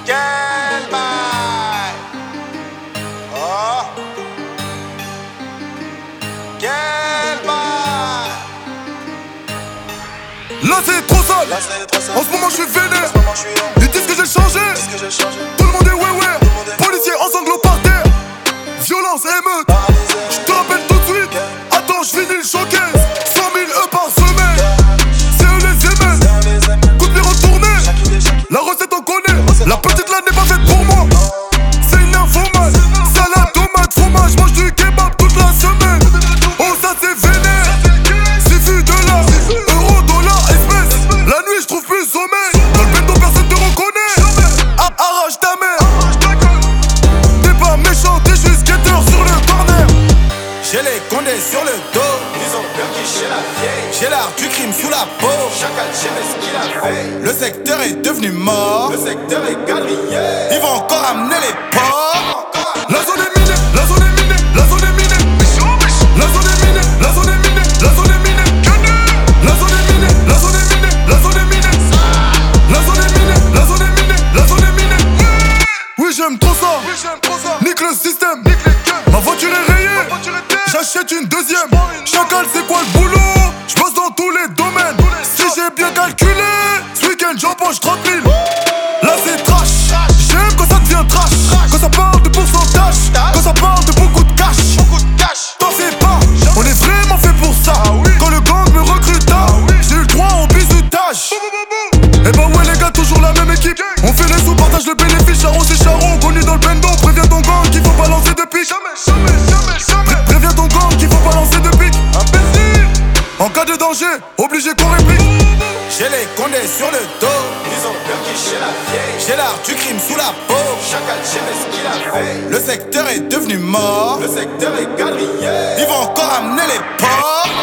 Quel bail. Oh. Quel bail. Là c'est trop sale. En ce moment je suis vénère. Ils disent que j'ai changé. Tout le monde est ouais. Policiers en sanglots par terre. Violence, émeute. Je te rappelle tout de suite. Attends, je finis le showcase. 100 000 E par semaine. C'est eux les émeutes. Coup de pied retourné. La recette on connaît. La petite là n'est pas faite pour moi. C'est une infomane. Salade, tomate, fromage. Mange du kebab toute la semaine. Oh ça c'est vénère. Suffit de là. Euro, dollar, espèce. La nuit je trouve plus sommeil. Dans le bendo personne te reconnaît. Arrache ta mère. T'es pas méchant, t'es juste skater sur le corner. J'ai les condés sur le dos. Ils ont peur qui chez la vieille. J'ai l'art du crime sous la peau. Chacal, j'aimais ce qu'il a fait. Le secteur est devenu mort. Le secteur est quadrillé. Ils vont encore amener les porcs. La zone est minée, la zone est minée, la zone est minée. La zone est minée, la zone est minée, la zone est minée. La zone est minée, la zone est minée, la zone est minée. La zone est minée, la zone est minée, la zone est minée. Oui j'aime trop ça. Nique le système. Ma voiture est rayée. J'achète une deuxième. Chacal c'est quoi le boulot? J'bosse dans tous les domaines. Si j'ai bien calculé, ce week-end j'empoche 30 000. Là c'est trash. J'aime quand ça devient trash. Quand ça parle de pourcentage. Quand ça parle de beaucoup de cash. T'en fais pas, on est vraiment fait pour ça. Quand le gang me recruta, j'ai eu le droit au bisutage. Et bah ouais les gars, toujours la même équipe. On fait les sous, partage le bénéfice. Charon c'est Charon, connu dans le bendo. Préviens ton gang qu'il faut pas lancer de pique. Préviens ton gang qu'il faut pas lancer de pique. En cas de danger, obligé qu'on réplique. J'ai les condés sur le dos. Ils ont peur qui chez la vieille. J'ai l'art du crime sous la peau. Chacal, j'aimais ce qu'il a fait. Le secteur est devenu mort. Le secteur est quadrillé. Ils vont encore amener les porcs.